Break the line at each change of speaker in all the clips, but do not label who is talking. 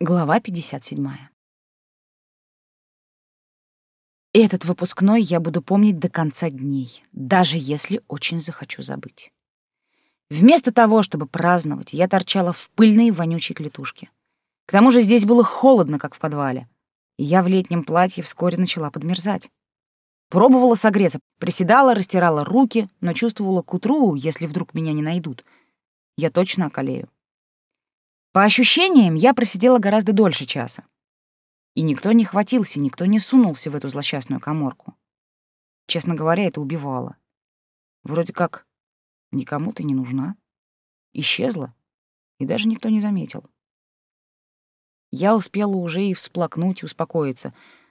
Глава 57. Этот выпускной я буду помнить до конца дней, даже если очень захочу забыть. Вместо того, чтобы праздновать, я торчала в пыльной вонючей клетушке. К тому же здесь было холодно, как в подвале, и я в летнем платье вскоре начала подмерзать. Пробовала согреться, приседала, растирала руки, но чувствовала к утру, если вдруг меня не найдут, я точно околею. По ощущениям, я просидела гораздо дольше часа. И никто не хватился, никто не сунулся в эту злосчастную каморку. Честно говоря, это убивало. Вроде как никому ты не нужна. Исчезла, и даже никто не заметил. Я успела уже и всплакнуть, и успокоиться.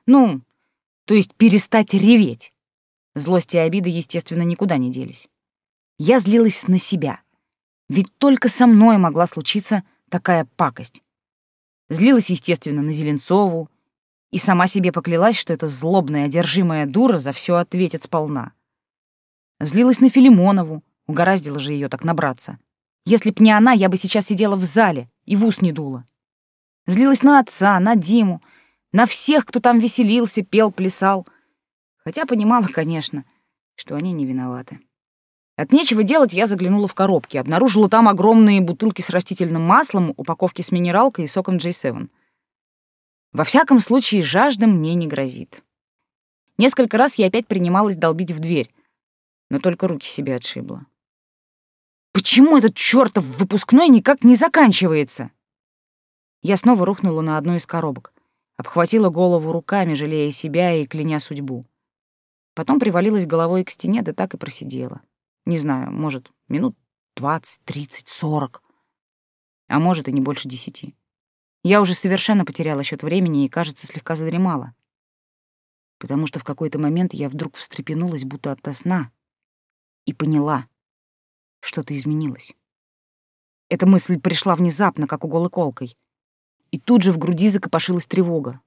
То есть перестать реветь. Злость и обида, естественно, никуда не делись. Я злилась на себя. Ведь только со мной могла случиться такая пакость. Злилась, естественно, на Зеленцову и сама себе поклялась, что эта злобная, одержимая дура за все ответит сполна. Злилась на Филимонову, угораздило же ее так набраться. Если б не она, я бы сейчас сидела в зале и в ус не дула. Злилась на отца, на Диму, на всех, кто там веселился, пел, плясал. Хотя понимала, конечно, что они не виноваты. От нечего делать я заглянула в коробки, обнаружила там огромные бутылки с растительным маслом, упаковки с минералкой и соком J7. Во всяком случае, жажда мне не грозит. Несколько раз я опять принималась долбить в дверь, но только руки себе отшибла. Почему этот чёртов выпускной никак не заканчивается? Я снова рухнула на одну из коробок, обхватила голову руками, жалея себя и кляня судьбу. Потом привалилась головой к стене, да так и просидела. Не знаю, может, минут 20, 30, 40. А может, и не больше 10. Я уже совершенно потеряла счет времени и, кажется, слегка задремала. Потому что в какой-то момент я вдруг встрепенулась, будто ото сна, и поняла, что-то изменилось. Эта мысль пришла внезапно, как укол иголкой. И тут же в груди закопошилась тревога.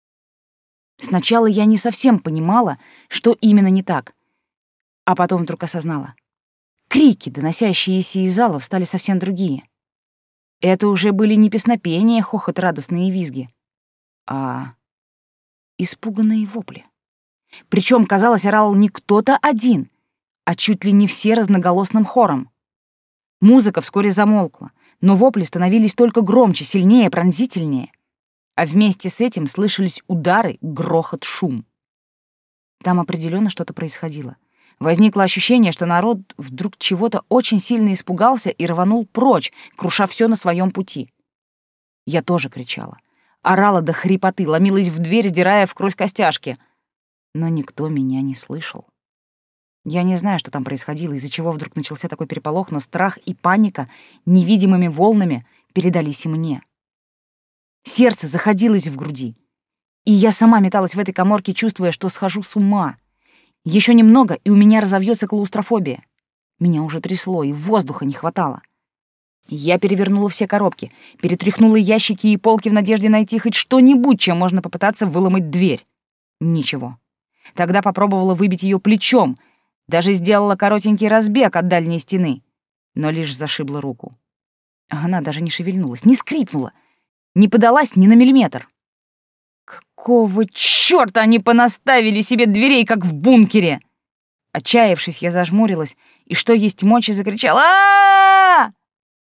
Сначала я не совсем понимала, что именно не так, а потом вдруг осознала. Крики, доносящиеся из залов, стали совсем другие. Это уже были не песнопения, хохот, радостные визги, а испуганные вопли. Причем, казалось, орал не кто-то один, а чуть ли не все разноголосным хором. Музыка вскоре замолкла, но вопли становились только громче, сильнее, пронзительнее. А вместе с этим слышались удары, грохот, шум. Там определенно что-то происходило. Возникло ощущение, что народ вдруг чего-то очень сильно испугался и рванул прочь, круша все на своем пути. Я тоже кричала. Орала до хрипоты, ломилась в дверь, сдирая в кровь костяшки. Но никто меня не слышал. Я не знаю, что там происходило, из-за чего вдруг начался такой переполох, но страх и паника невидимыми волнами передались и мне. Сердце заходилось в груди, и я сама металась в этой каморке, чувствуя, что схожу с ума. Еще немного, и у меня разовьется клаустрофобия. Меня уже трясло, и воздуха не хватало. Я перевернула все коробки, перетряхнула ящики и полки в надежде найти хоть что-нибудь, чем можно попытаться выломать дверь. Ничего. Тогда попробовала выбить ее плечом, даже сделала коротенький разбег от дальней стены, но лишь зашибла руку. А она даже не шевельнулась, не скрипнула, не подалась ни на миллиметр. Какого чёрта они понаставили себе дверей, как в бункере? Отчаявшись, я зажмурилась и, что есть мочи, закричала: «А-а-а!»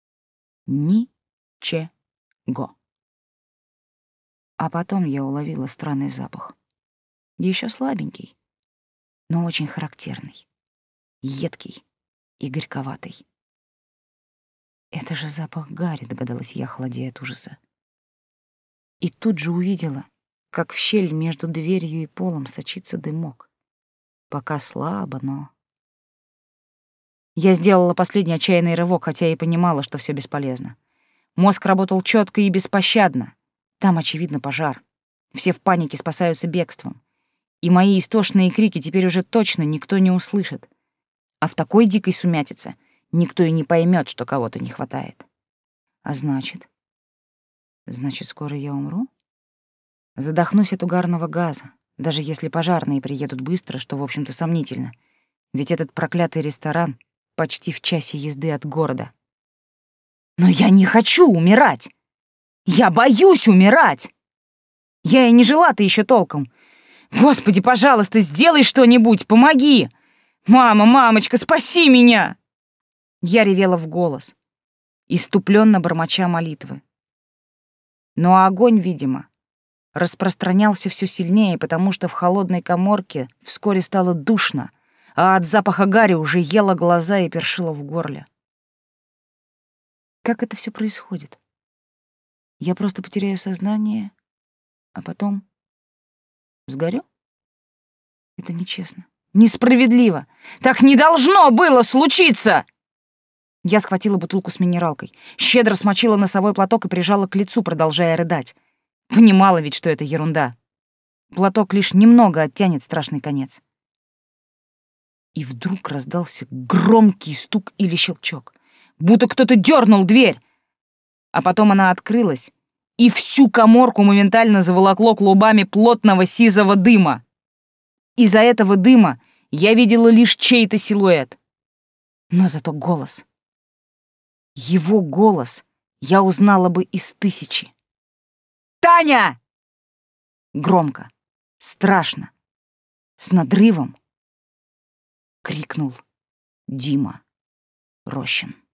Ничего. А потом я уловила странный запах. Еще слабенький, но очень характерный, едкий и горьковатый. Это же запах гари, догадалась я, холодея от ужаса. И тут же увидела, как в щель между дверью и полом сочится дымок. Пока слабо, но... Я сделала последний отчаянный рывок, хотя и понимала, что все бесполезно. Мозг работал четко и беспощадно. Там, очевидно, пожар. Все в панике спасаются бегством. И мои истошные крики теперь уже точно никто не услышит. А в такой дикой сумятице никто и не поймет, что кого-то не хватает. А значит, скоро я умру? Задохнусь от угарного газа, даже если пожарные приедут быстро, что, в общем-то, сомнительно. Ведь этот проклятый ресторан почти в часе езды от города. Но я не хочу умирать! Я боюсь умирать! Я и не жила-то еще толком. Господи, пожалуйста, сделай что-нибудь, помоги! Мама, мамочка, спаси меня!» Я ревела в голос, иступленно бормоча молитвы. Но огонь, видимо, распространялся все сильнее, потому что в холодной каморке вскоре стало душно, а от запаха гари уже ела глаза и першило в горле. Как это все происходит? Я просто потеряю сознание, а потом сгорю? Это нечестно. Несправедливо! Так не должно было случиться! Я схватила бутылку с минералкой, щедро смочила носовой платок и прижала к лицу, продолжая рыдать. Понимала ведь, что это ерунда. Платок лишь немного оттянет страшный конец. И вдруг раздался громкий стук или щелчок, будто кто-то дернул дверь. А потом она открылась, и всю каморку моментально заволокло клубами плотного сизого дыма. Из-за этого дыма я видела лишь чей-то силуэт. Но зато голос. Его голос я узнала бы из 1000. «Таня!» Громко, страшно, с надрывом крикнул Дима Рощин.